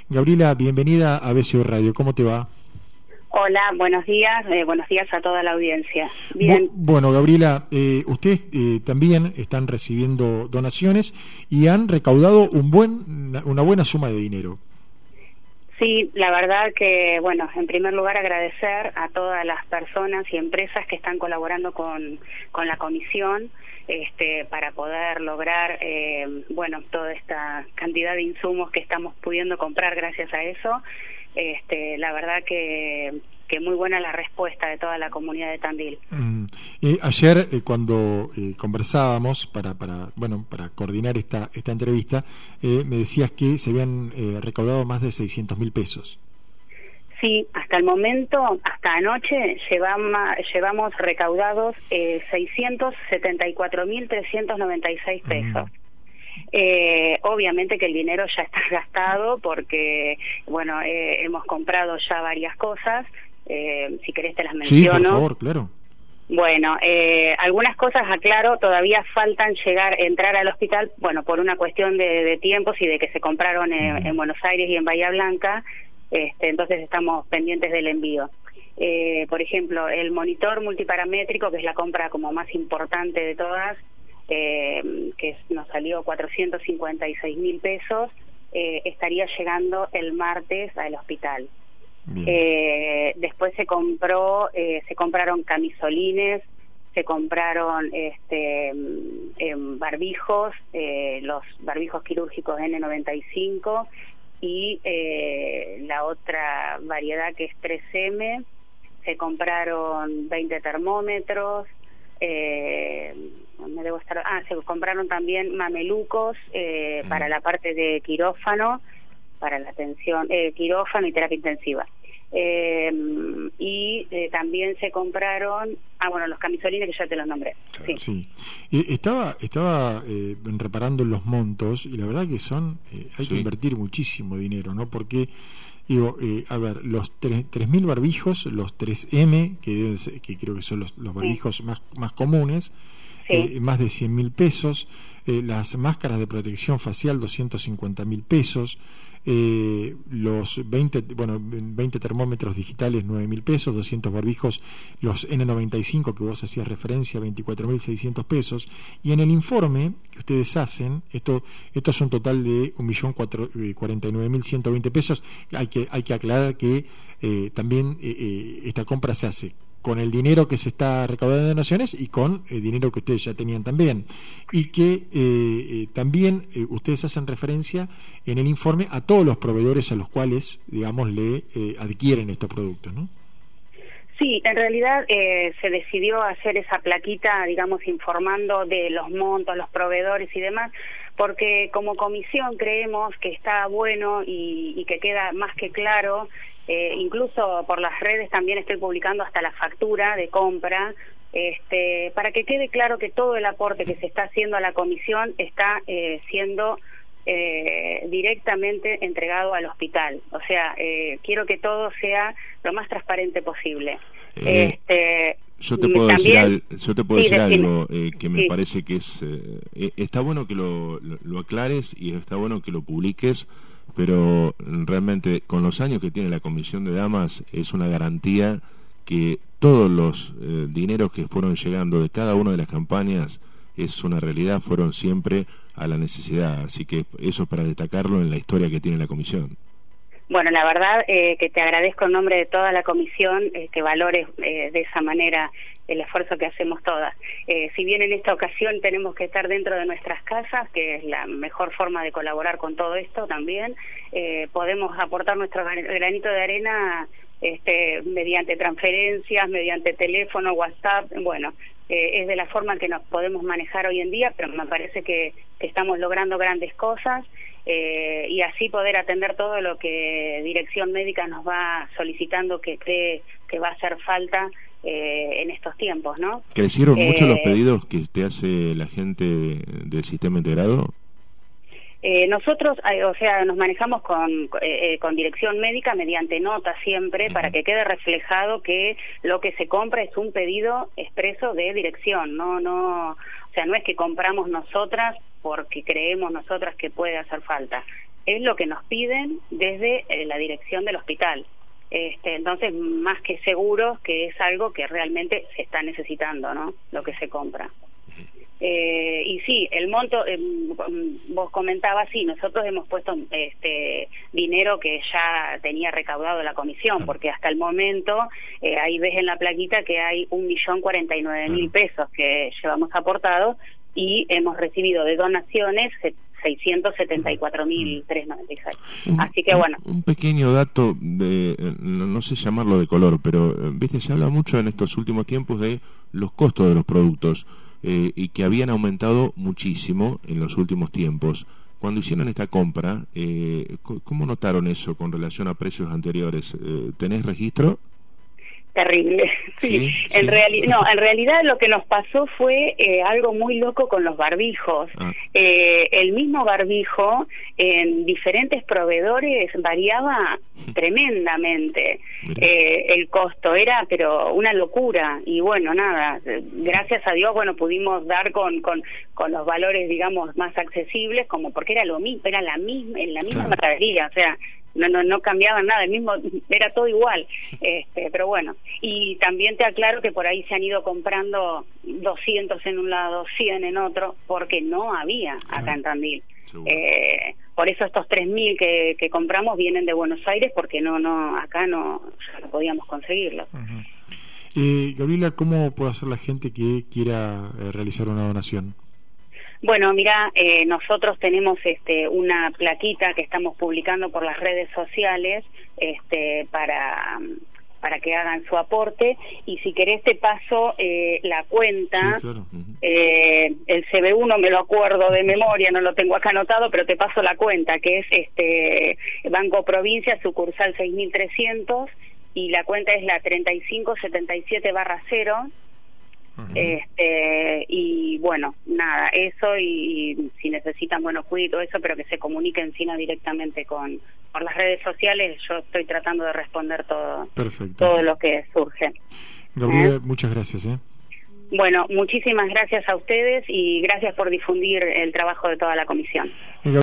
Gabriela, bienvenida a BCO Radio. ¿Cómo te va? Hola, buenos días a toda la audiencia. Bien. Bueno, Gabriela, ustedes también están recibiendo donaciones y han recaudado una buena suma de dinero. Sí, la verdad que, bueno, en primer lugar agradecer a todas las personas y empresas que están colaborando con la comisión para poder lograr, toda esta cantidad de insumos que estamos pudiendo comprar gracias a eso. La verdad que muy buena la respuesta de toda la comunidad de Tandil. Ayer cuando conversábamos para coordinar esta entrevista, me decías que se habían recaudado más de 600.000 pesos. Sí, hasta el momento, hasta anoche, llevamos recaudados 674.396 pesos. Obviamente que el dinero ya está gastado porque, hemos comprado ya varias cosas. Si querés te las menciono. Sí, por favor, claro. Bueno, algunas cosas, aclaro, todavía faltan entrar al hospital, por una cuestión de tiempos y de que se compraron en Buenos Aires y en Bahía Blanca, entonces estamos pendientes del envío. Por ejemplo, el monitor multiparamétrico, que es la compra como más importante de todas, que nos salió 456.000 pesos, estaría llegando el martes al hospital. Después se compraron camisolines, se compraron barbijos, los barbijos quirúrgicos N95 y la otra variedad que es 3M, se compraron 20 termómetros, se compraron también mamelucos para la parte de quirófano, para la atención, quirófano y terapia intensiva. También se compraron, los camisolines que ya te los nombré. Sí. Estaba reparando los montos y la verdad que hay que invertir muchísimo dinero, ¿no? Porque los 3.000 barbijos, los 3M, que creo que son los barbijos más comunes, más de 100.000 pesos, las máscaras de protección facial 250.000 pesos, los 20 termómetros digitales 9.000 pesos, 200 barbijos, los N95 que vos hacías referencia 24.600 pesos, y en el informe que ustedes hacen, esto es un total de 1.049.120 pesos. Hay que aclarar que también esta compra se hace con el dinero que se está recaudando de donaciones y con el dinero que ustedes ya tenían también, y que también ustedes hacen referencia en el informe a todos los proveedores a los cuales, digamos, le adquieren estos productos, ¿no? Sí, en realidad se decidió hacer esa plaquita, digamos, informando de los montos, los proveedores y demás, porque como comisión creemos que está bueno y que queda más que claro. Incluso por las redes también estoy publicando hasta la factura de compra, para que quede claro que todo el aporte que se está haciendo a la comisión está siendo directamente entregado al hospital. O sea, quiero que todo sea lo más transparente posible. Yo te puedo decir algo que me parece que está bueno que lo aclares y está bueno que lo publiques, pero realmente con los años que tiene la Comisión de Damas es una garantía que todos los dineros que fueron llegando de cada una de las campañas es una realidad, fueron siempre a la necesidad, así que eso es para destacarlo en la historia que tiene la Comisión. Bueno, la verdad que te agradezco en nombre de toda la comisión que valores de esa manera el esfuerzo que hacemos todas. Si bien en esta ocasión tenemos que estar dentro de nuestras casas, que es la mejor forma de colaborar con todo esto también, podemos aportar nuestro granito de arena mediante transferencias, mediante teléfono, WhatsApp, es de la forma que nos podemos manejar hoy en día, pero me parece que estamos logrando grandes cosas. Y así poder atender todo lo que Dirección Médica nos va solicitando que cree que va a hacer falta en estos tiempos, ¿no? ¿Crecieron mucho los pedidos que te hace la gente del sistema integrado? Nosotros, nos manejamos con Dirección Médica mediante nota siempre, para que quede reflejado que lo que se compra es un pedido expreso de dirección, no es que compramos nosotras porque creemos nosotras que puede hacer falta. es lo que nos piden desde la dirección del hospital. Entonces, más que seguro que es algo que realmente se está necesitando, ¿no? Lo que se compra. Y sí, el monto, vos comentabas, sí, nosotros hemos puesto dinero que ya tenía recaudado la comisión, porque hasta el momento, ahí ves en la plaquita que hay 1.049.000 pesos que llevamos aportados, y hemos recibido de donaciones 674.396. Así que bueno. Un pequeño dato, no sé llamarlo de color, pero viste, se habla mucho en estos últimos tiempos de los costos de los productos, y que habían aumentado muchísimo en los últimos tiempos. Cuando hicieron esta compra, ¿cómo notaron eso con relación a precios anteriores? ¿Tenés registro? Terrible, sí. En realidad lo que nos pasó fue algo muy loco con los barbijos. El mismo barbijo en diferentes proveedores variaba tremendamente. El costo era pero una locura, y bueno, nada, gracias a Dios, bueno, pudimos dar con los valores, digamos, más accesibles, como porque era lo mismo, era la misma mercadería, o sea, no cambiaba nada, el mismo, era todo igual. Pero bueno, y también te aclaro que por ahí se han ido comprando 200 en un lado, 100 en otro, porque no había acá en Tandil. Por eso estos 3.000 que compramos vienen de Buenos Aires, porque acá no podíamos conseguirlos. Gabriela, ¿cómo puede hacer la gente que quiera realizar una donación? Bueno, mira, nosotros tenemos una plaquita que estamos publicando por las redes sociales para que hagan su aporte, y si querés te paso la cuenta. Sí, claro. El CBU no me lo acuerdo de memoria, no lo tengo acá anotado, pero te paso la cuenta, que es Banco Provincia, sucursal 6300, y la cuenta es la 3577/0. Y bueno, nada, eso, y si necesitan, bueno, cuide todo eso, pero que se comuniquen directamente por las redes sociales. Yo estoy tratando de responder todo lo que surge. Gabriela, muchas gracias. Bueno, muchísimas gracias a ustedes, y gracias por difundir el trabajo de toda la comisión.